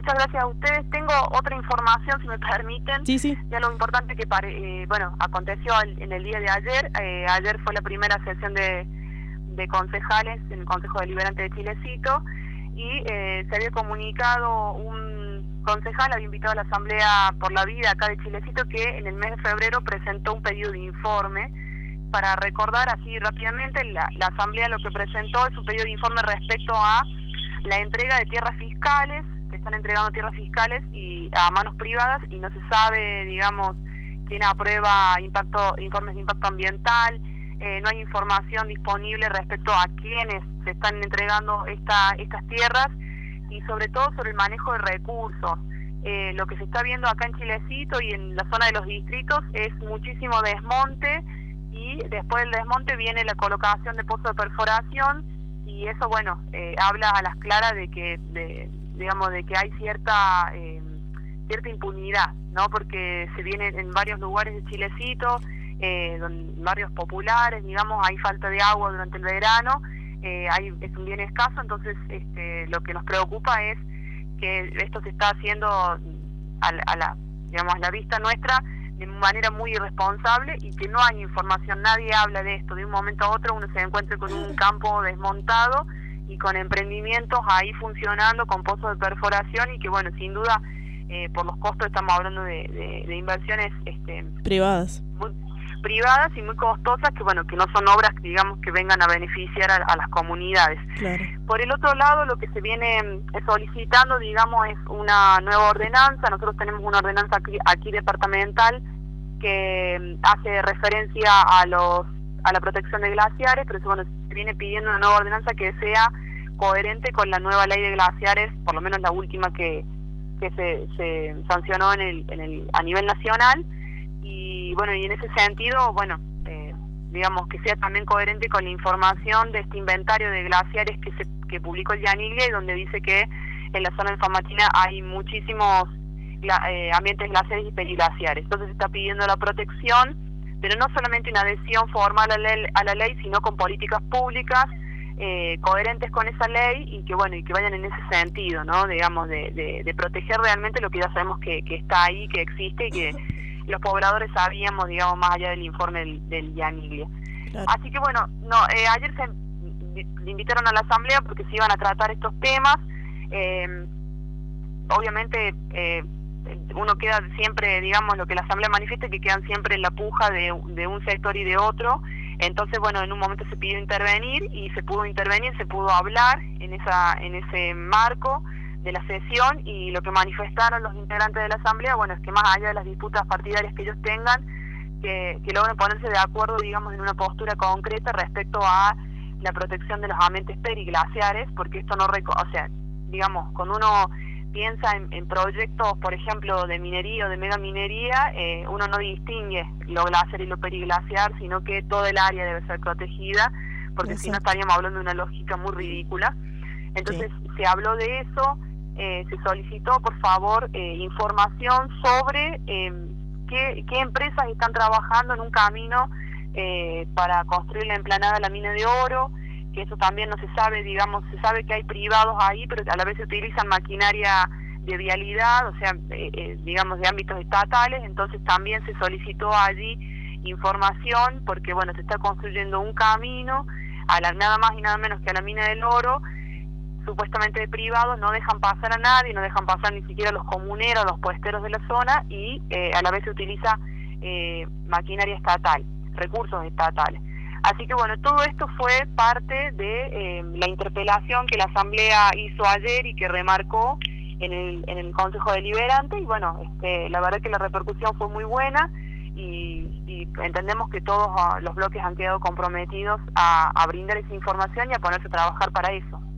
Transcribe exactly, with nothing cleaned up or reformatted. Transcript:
muchas gracias a ustedes. Tengo otra información, si me permiten. Sí, sí. Ya lo importante que, pare, eh, bueno, aconteció el, en el día de ayer. Eh, ayer fue la primera sesión de, de concejales en el Consejo Deliberante de Chilecito y eh, se había comunicado un concejal, había invitado a la Asamblea por la Vida acá de Chilecito, que en el mes de febrero presentó un pedido de informe. Para recordar así rápidamente, la, la Asamblea lo que presentó es un pedido de informe respecto a la entrega de tierras fiscales, que están entregando tierras fiscales y a manos privadas, y no se sabe, digamos, quién aprueba impacto, informes de impacto ambiental, eh, no hay información disponible respecto a quiénes se están entregando esta, estas tierras, y sobre todo sobre el manejo de recursos. Eh, lo que se está viendo acá en Chilecito y en la zona de los distritos es muchísimo desmonte, y después del desmonte viene la colocación de pozos de perforación, y eso, bueno, eh, habla a las claras de que, de, digamos, de que hay cierta eh, cierta impunidad, ¿no? Porque se viene en varios lugares de Chilecito, eh, en barrios populares, digamos, hay falta de agua durante el verano, eh, hay, es un bien escaso, entonces este, lo que nos preocupa es que esto se está haciendo a, a la, digamos, a la vista nuestra de manera muy irresponsable, y que no hay información, nadie habla de esto. De un momento a otro uno se encuentra con un campo desmontado y con emprendimientos ahí funcionando, con pozos de perforación, y que, bueno, sin duda, eh, por los costos estamos hablando de, de, de inversiones este, privadas. Muy, privadas y muy costosas, que, bueno, que no son obras, digamos, que vengan a beneficiar a, a las comunidades. Claro. Por el otro lado, lo que se viene solicitando, digamos, es una nueva ordenanza. Nosotros tenemos una ordenanza aquí, aquí departamental que hace referencia a los a la protección de glaciares, pero bueno, se viene pidiendo una nueva ordenanza que sea coherente con la nueva ley de glaciares, por lo menos la última que que se, se sancionó en el, en el a nivel nacional, y bueno, y en ese sentido, bueno, eh, digamos que sea también coherente con la información de este inventario de glaciares que se que publicó el Yaniglia, y donde dice que en la zona de Famatina hay muchísimos Eh, ambientes glaciares y periglaciares. Entonces se está pidiendo la protección, pero no solamente una adhesión formal a la ley, a la ley sino con políticas públicas eh, coherentes con esa ley, y que, bueno, y que vayan en ese sentido, ¿no? Digamos, de, de, de proteger realmente lo que ya sabemos que, que está ahí, que existe, y que los pobladores sabíamos, digamos, más allá del informe del, del Yaniglia. Claro. Así que, bueno, no eh, ayer se invitaron a la Asamblea porque se iban a tratar estos temas. Eh, obviamente eh, uno queda siempre, digamos, lo que la Asamblea manifiesta, que quedan siempre en la puja de, de un sector y de otro. Entonces, bueno, en un momento se pidió intervenir y se pudo intervenir, se pudo hablar en esa en ese marco de la sesión, y lo que manifestaron los integrantes de la Asamblea, bueno, es que más allá de las disputas partidarias que ellos tengan, que, que logren ponerse de acuerdo, digamos, en una postura concreta respecto a la protección de los ambientes periglaciares, porque esto no, reco o sea, digamos, cuando uno piensa en, en proyectos, por ejemplo, de minería o de megaminería, eh, uno no distingue lo glaciar y lo periglaciar, sino que todo el área debe ser protegida, porque Exacto. si no estaríamos hablando de una lógica muy ridícula. Entonces, sí. se habló de eso, eh, se solicitó, por favor, eh, información sobre eh, qué, qué empresas están trabajando en un camino eh, para construir la emplanada de la mina de oro, que eso también no se sabe, digamos, se sabe que hay privados ahí, pero a la vez se utilizan maquinaria de vialidad, o sea, eh, eh, digamos, de ámbitos estatales. Entonces también se solicitó allí información, porque, bueno, se está construyendo un camino, a la, nada más y nada menos que a la mina del oro, supuestamente de privados, no dejan pasar a nadie, no dejan pasar ni siquiera a los comuneros, a los puesteros de la zona, y eh, a la vez se utiliza eh, maquinaria estatal, recursos estatales. Así que, bueno, todo esto fue parte de eh, la interpelación que la Asamblea hizo ayer y que remarcó en el, en el Consejo Deliberante, y, bueno, este, la verdad que la repercusión fue muy buena, y, y entendemos que todos uh, los bloques han quedado comprometidos a, a brindar esa información y a ponerse a trabajar para eso.